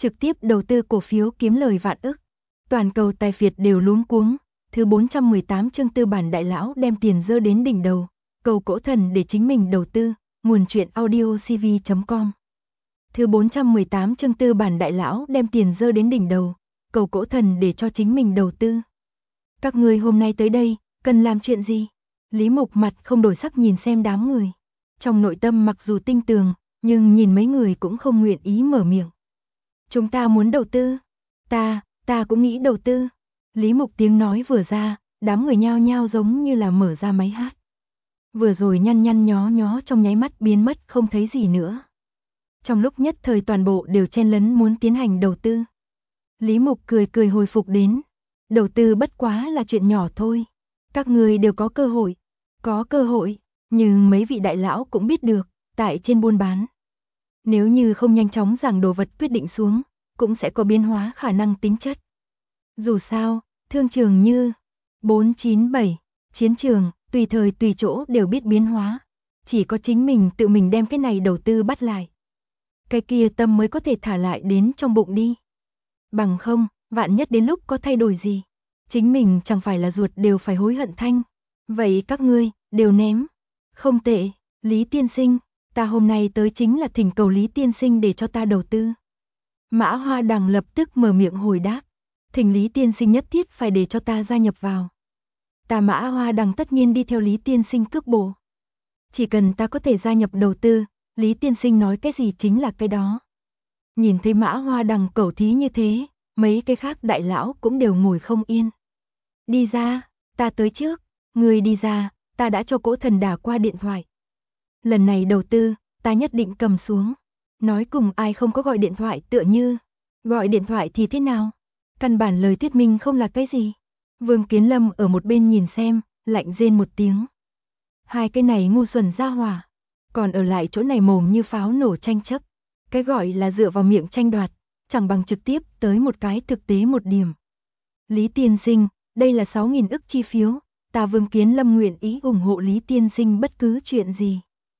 trực tiếp đầu tư cổ phiếu kiếm lời vạn ức. Toàn cầu tài phiệt đều luống cuống. Thứ 418 chương tư bản đại lão đem tiền dơ đến đỉnh đầu, cầu cổ thần để chính mình đầu tư, nguồn truyện audiocv.com. Thứ 418 chương tư bản đại lão đem tiền dơ đến đỉnh đầu, cầu cổ thần để cho chính mình đầu tư. Các ngươi hôm nay tới đây, cần làm chuyện gì? Lý Mục mặt không đổi sắc nhìn xem đám người. Trong nội tâm mặc dù tinh tường, nhưng nhìn mấy người cũng không nguyện ý mở miệng. Chúng ta muốn đầu tư. Ta cũng nghĩ đầu tư. Lý Mục tiếng nói vừa ra, đám người nhao nhao giống như là mở ra máy hát. Vừa rồi nhăn nhăn nhó nhó trong nháy mắt biến mất không thấy gì nữa. Trong lúc nhất thời toàn bộ đều chen lấn muốn tiến hành đầu tư. Lý Mục cười cười hồi phục đến. Đầu tư bất quá là chuyện nhỏ thôi. Các người đều có cơ hội. Có cơ hội, nhưng mấy vị đại lão cũng biết được, tại trên buôn bán. Nếu như không nhanh chóng giảng đồ vật quyết định xuống, cũng sẽ có biến hóa khả năng tính chất. Dù sao, thương trường như 497, chiến trường, tùy thời tùy chỗ đều biết biến hóa. Chỉ có chính mình tự mình đem cái này đầu tư bắt lại. Cái kia tâm mới có thể thả lại đến trong bụng đi. Bằng không, vạn nhất đến lúc có thay đổi gì. Chính mình chẳng phải là ruột đều phải hối hận thanh. Vậy các ngươi, đều ném. Không tệ, Lý Tiên Sinh, ta hôm nay tới chính là thỉnh cầu Lý Tiên Sinh để cho ta đầu tư. Mã Hoa Đằng lập tức mở miệng hồi đáp. Thỉnh Lý Tiên Sinh nhất thiết phải để cho ta gia nhập vào. Ta Mã Hoa Đằng tất nhiên đi theo Lý Tiên Sinh cước bộ. Chỉ cần ta có thể gia nhập đầu tư, Lý Tiên Sinh nói cái gì chính là cái đó. Nhìn thấy Mã Hoa Đằng cẩu thí như thế, mấy cái khác đại lão cũng đều ngồi không yên. Đi ra, ta tới trước, người đi ra, ta đã cho Cổ Thần đả qua điện thoại. Lần này đầu tư, ta nhất định cầm xuống. Nói cùng ai không có gọi điện thoại tựa như. Gọi điện thoại thì thế nào? Căn bản lời thuyết minh không là cái gì. Vương Kiến Lâm ở một bên nhìn xem, lạnh rên một tiếng. Hai cái này ngu xuẩn ra hỏa. Còn ở lại chỗ này mồm như pháo nổ tranh chấp. Cái gọi là dựa vào miệng tranh đoạt, chẳng bằng trực tiếp tới một cái thực tế một điểm. Lý Tiên Sinh, đây là 6.000 ức chi phiếu. Ta Vương Kiến Lâm nguyện ý ủng hộ Lý Tiên Sinh bất cứ chuyện gì.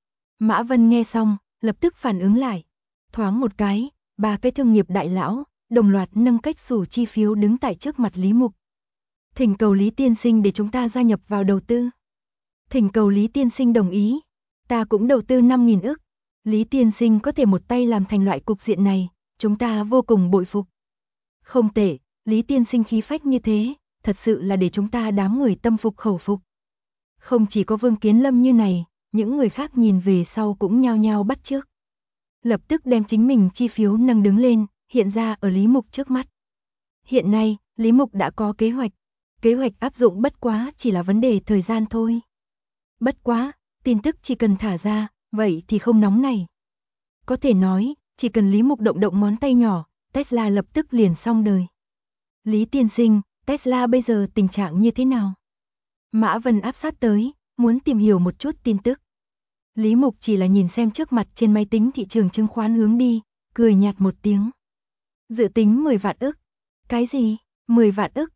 Mã Vân nghe xong, lập tức phản ứng lại. Thoáng một cái, ba cái thương nghiệp đại lão, đồng loạt nâng cách xù chi phiếu đứng tại trước mặt Lý Mục. Thỉnh cầu Lý Tiên Sinh để chúng ta gia nhập vào đầu tư. Thỉnh cầu Lý Tiên Sinh đồng ý. Ta cũng đầu tư 5.000 ức. Lý Tiên Sinh có thể một tay làm thành loại cục diện này, chúng ta vô cùng bội phục. Không tệ, Lý Tiên Sinh khí phách như thế, thật sự là để chúng ta đám người tâm phục khẩu phục. Không chỉ có Vương Kiến Lâm như này, những người khác nhìn về sau cũng nhao nhao bắt chước. Lập tức đem chính mình chi phiếu nâng đứng lên, hiện ra ở Lý Mục trước mắt. Hiện nay, Lý Mục đã có kế hoạch áp dụng bất quá chỉ là vấn đề thời gian thôi. Bất quá, tin tức chỉ cần thả ra, vậy thì không nóng này. Có thể nói, chỉ cần Lý Mục động động ngón tay nhỏ, Tesla lập tức liền xong đời. Lý Tiên Sinh, Tesla bây giờ tình trạng như thế nào? Mã Vân áp sát tới, muốn tìm hiểu một chút tin tức. Lý Mục chỉ là nhìn xem trước mặt trên máy tính thị trường chứng khoán hướng đi, cười nhạt một tiếng. Dự tính 10 vạn ức. Cái gì? 10 vạn ức?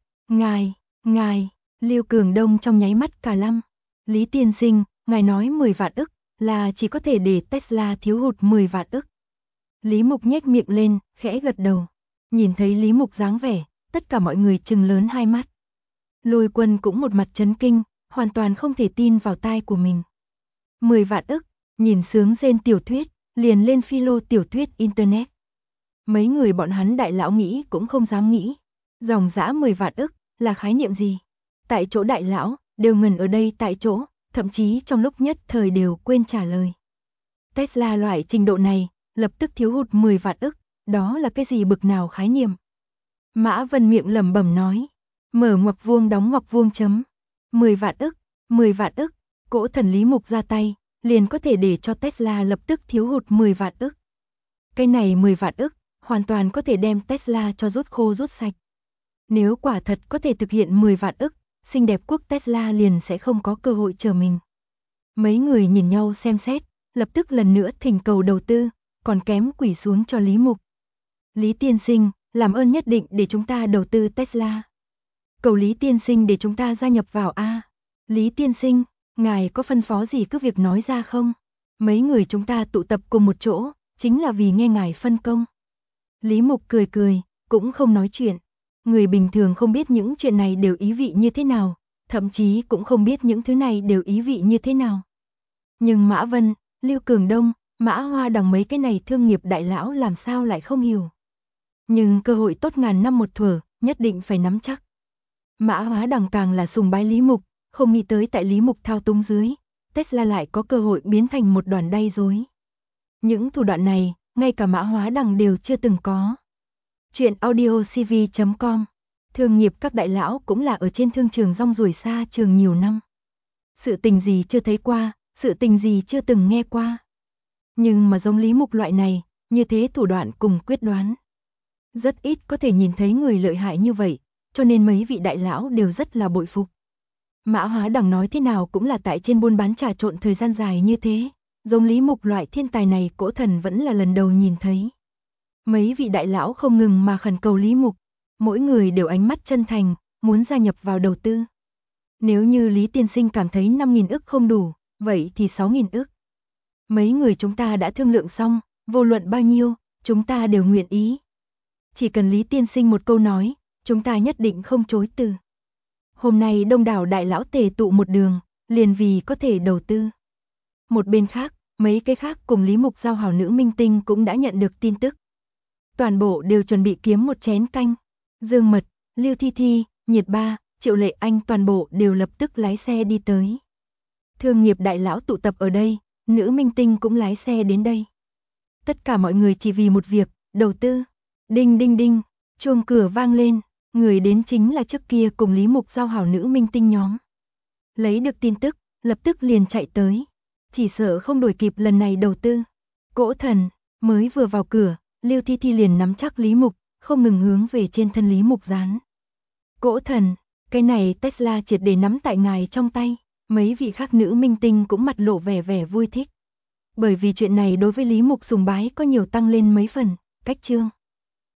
Ngài, Lưu Cường Đông trong nháy mắt cả lăm. Lý Tiên Sinh, ngài nói 10 vạn ức là chỉ có thể để Tesla thiếu hụt 10 vạn ức. Lý Mục nhếch miệng lên, khẽ gật đầu. Nhìn thấy Lý Mục dáng vẻ, tất cả mọi người trừng lớn hai mắt. Lôi Quân cũng một mặt chấn kinh, hoàn toàn không thể tin vào tai của mình. 10 vạn ức, nhìn sướng rên tiểu thuyết, liền lên philo tiểu thuyết internet. Mấy người bọn hắn đại lão nghĩ cũng không dám nghĩ. Dòng dã 10 vạn ức là khái niệm gì? Tại chỗ đại lão đều ngẩn ở đây tại chỗ, thậm chí trong lúc nhất thời đều quên trả lời. Tesla loại trình độ này, lập tức thiếu hụt 10 vạn ức, đó là cái gì bực nào khái niệm? Mã Vân miệng lẩm bẩm nói, mở ngoặc vuông đóng ngoặc vuông chấm. 10 vạn ức, 10 vạn ức, Cổ Thần Lý Mục ra tay, liền có thể để cho Tesla lập tức thiếu hụt 10 vạn ức. Cái này 10 vạn ức, hoàn toàn có thể đem Tesla cho rút khô rút sạch. Nếu quả thật có thể thực hiện 10 vạn ức, xinh đẹp quốc Tesla liền sẽ không có cơ hội chờ mình. Mấy người nhìn nhau xem xét, lập tức lần nữa thỉnh cầu đầu tư, còn kém quỳ xuống cho Lý Mục. Lý Tiên Sinh, làm ơn nhất định để chúng ta đầu tư Tesla. Cầu Lý Tiên Sinh để chúng ta gia nhập vào A. Lý Tiên Sinh, ngài có phân phó gì cứ việc nói ra không? Mấy người chúng ta tụ tập cùng một chỗ, chính là vì nghe ngài phân công. Lý Mục cười cười, cũng không nói chuyện. Người bình thường không biết những chuyện này đều ý vị như thế nào, thậm chí cũng không biết những thứ này đều ý vị như thế nào. Nhưng Mã Vân, Lưu Cường Đông, Mã Hoa Đằng mấy cái này thương nghiệp đại lão làm sao lại không hiểu. Nhưng cơ hội tốt ngàn năm một thuở, nhất định phải nắm chắc. Mã Hóa Đằng càng là sùng bái Lý Mục, không nghĩ tới tại Lý Mục thao túng dưới, Tesla lại có cơ hội biến thành một đoàn đay rối. Những thủ đoạn này, ngay cả Mã Hóa Đằng đều chưa từng có. Chuyện audiocv.com. Thương nghiệp các đại lão cũng là ở trên thương trường rong ruổi xa trường nhiều năm. Sự tình gì chưa thấy qua, sự tình gì chưa từng nghe qua. Nhưng mà giống Lý Mục loại này, như thế thủ đoạn cùng quyết đoán. Rất ít có thể nhìn thấy người lợi hại như vậy, cho nên mấy vị đại lão đều rất là bội phục. Mã Hóa Đằng nói thế nào cũng là tại trên buôn bán trà trộn thời gian dài như thế, giống Lý Mục loại thiên tài này Cỗ Thần vẫn là lần đầu nhìn thấy. Mấy vị đại lão không ngừng mà khẩn cầu Lý Mục, mỗi người đều ánh mắt chân thành, muốn gia nhập vào đầu tư. Nếu như Lý tiên sinh cảm thấy 5.000 ức không đủ, vậy thì 6.000 ức. Mấy người chúng ta đã thương lượng xong, vô luận bao nhiêu, chúng ta đều nguyện ý. Chỉ cần Lý tiên sinh một câu nói, chúng ta nhất định không chối từ. Hôm nay đông đảo đại lão tề tụ một đường, liền vì có thể đầu tư. Một bên khác, mấy cái khác cùng Lý Mục giao hảo nữ minh tinh cũng đã nhận được tin tức. Toàn bộ đều chuẩn bị kiếm một chén canh. Dương Mật, Lưu Thi Thi, Nhiệt Ba, Triệu Lệ Anh toàn bộ đều lập tức lái xe đi tới. Thương nghiệp đại lão tụ tập ở đây, nữ minh tinh cũng lái xe đến đây. Tất cả mọi người chỉ vì một việc, đầu tư. Đinh đinh đinh, chuông cửa vang lên, người đến chính là trước kia cùng Lý Mục giao hảo nữ minh tinh nhóm. Lấy được tin tức, lập tức liền chạy tới. Chỉ sợ không đuổi kịp lần này đầu tư. Cỗ Thần, mới vừa vào cửa, Lưu Thi Thi liền nắm chắc Lý Mục, không ngừng hướng về trên thân Lý Mục dán. Cỗ Thần, cái này Tesla triệt để nắm tại ngài trong tay. Mấy vị khác nữ minh tinh cũng mặt lộ vẻ vui thích. Bởi vì chuyện này đối với Lý Mục sùng bái có nhiều tăng lên mấy phần, cách chương.